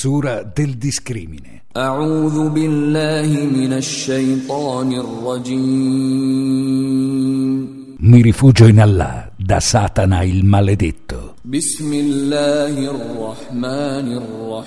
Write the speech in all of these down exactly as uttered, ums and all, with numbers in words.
Sura del discrimine. A'udhu billahi minash shaitanir rajim. Mi rifugio in Allah da Satana il maledetto. Bismillahir rahmanir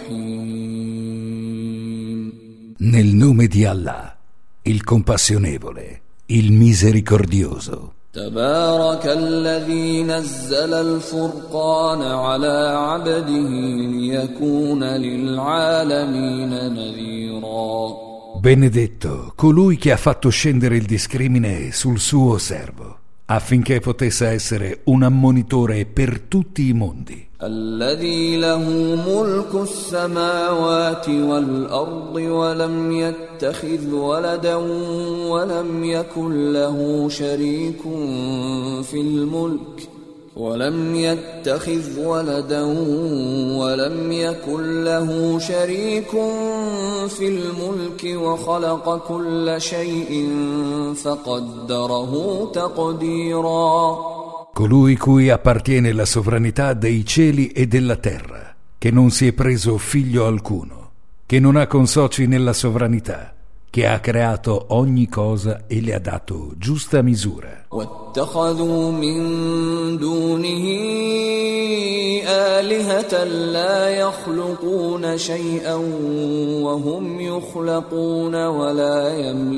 rahim. Nel nome di Allah, il compassionevole, il misericordioso. تبارك الذي نزل الفرقان على عبده ليكون للعالمين نذيرا. Benedetto colui che ha fatto scendere il discrimine sul suo servo, affinché potesse essere un ammonitore per tutti i mondi. الذي له ملك السماوات والأرض ولم يتخذ ولدا ولم يكن له شريك في الملك ولم يتخذ ولدا ولم يكن له شريك في الملك وخلق كل شيء فقدره تقديرا. Colui cui appartiene la sovranità dei cieli e della terra, che non si è preso figlio alcuno, che non ha consoci nella sovranità, che ha creato ogni cosa e le ha dato giusta misura. واتخذوا من دونه آلهة لا يخلقون شيئا وهم يخلقون ولا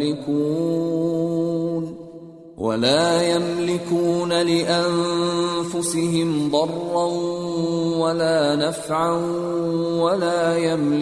يملكون ولا يملكون لأنفسهم ضرا ولا نفعا ولا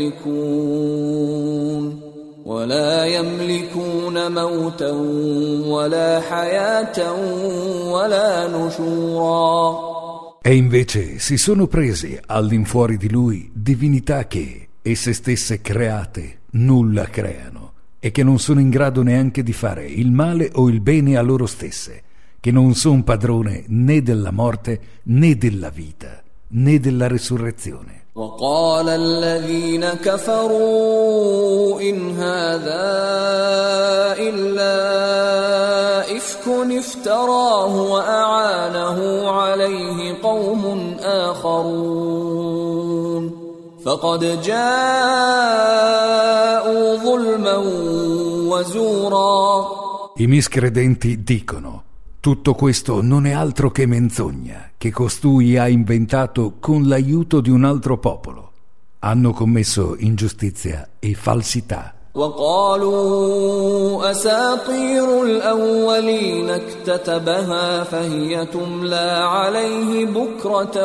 يملكون ولا يملكون موتا ولا حياة ولا نشورا. E invece si sono presi all'infuori di lui divinità che, esse stesse create, nulla creano, e che non sono in grado neanche di fare il male o il bene a loro stesse, che non sono padrone né della morte né della vita né della resurrezione. وقال الذين كفروا إن هذا إلا إفك افتراه وأعانه عليه قوم آخرون فقد جاءوا ظلما وزورا. I miscredenti dicono: tutto questo non è altro che menzogna che costui ha inventato con l'aiuto di un altro popolo. Hanno commesso ingiustizia e falsità. وقالوا أساطير الأولين اكتتبها فهي تملى عليه بكرة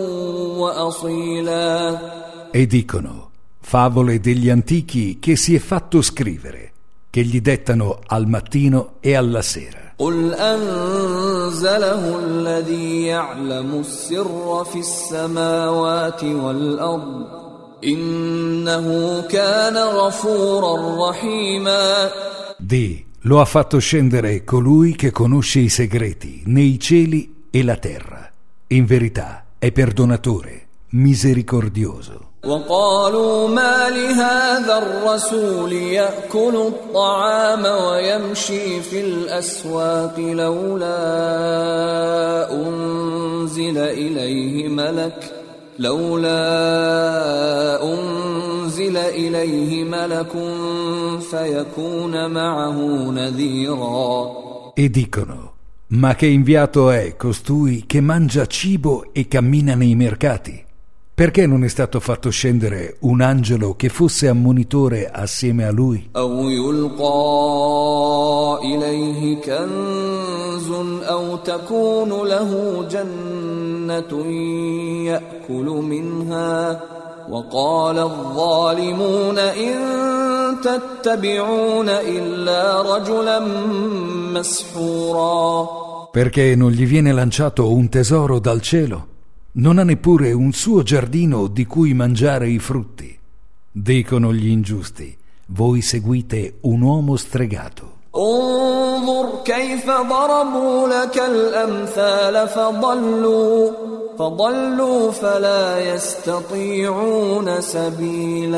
وأصيلا. E dicono: favole degli antichi che si è fatto scrivere, che gli dettano al mattino e alla sera. قل أنزله الذي يعلم السر في السماوات والأرض إنه كان غفورا رحيما. Di: lo ha fatto scendere colui che conosce i segreti nei cieli e la terra. In verità è perdonatore, misericordioso. وقالوا ما لهذا الرسول يأكل الطعام ويمشي في الأسواق لولا أنزل إليه ملك لولا أنزل إليه ملك فيكون معه نذيرا. E dicono: ma che inviato è costui che mangia cibo e cammina nei mercati? Perché non è stato fatto scendere un angelo che fosse ammonitore assieme a lui? أو يلقى إليه كنز أو تكون له جنة يأكل منها وقال الظالمون إن تتبعون إلا رجلا مسحورا. Perché non gli viene lanciato un tesoro dal cielo? Non ha neppure un suo giardino di cui mangiare i frutti. Dicono gli ingiusti: voi seguite un uomo stregato. انظر كيف ضربوا لك الأمثال فضلوا فضلوا فلا يستطيعون سبيلا.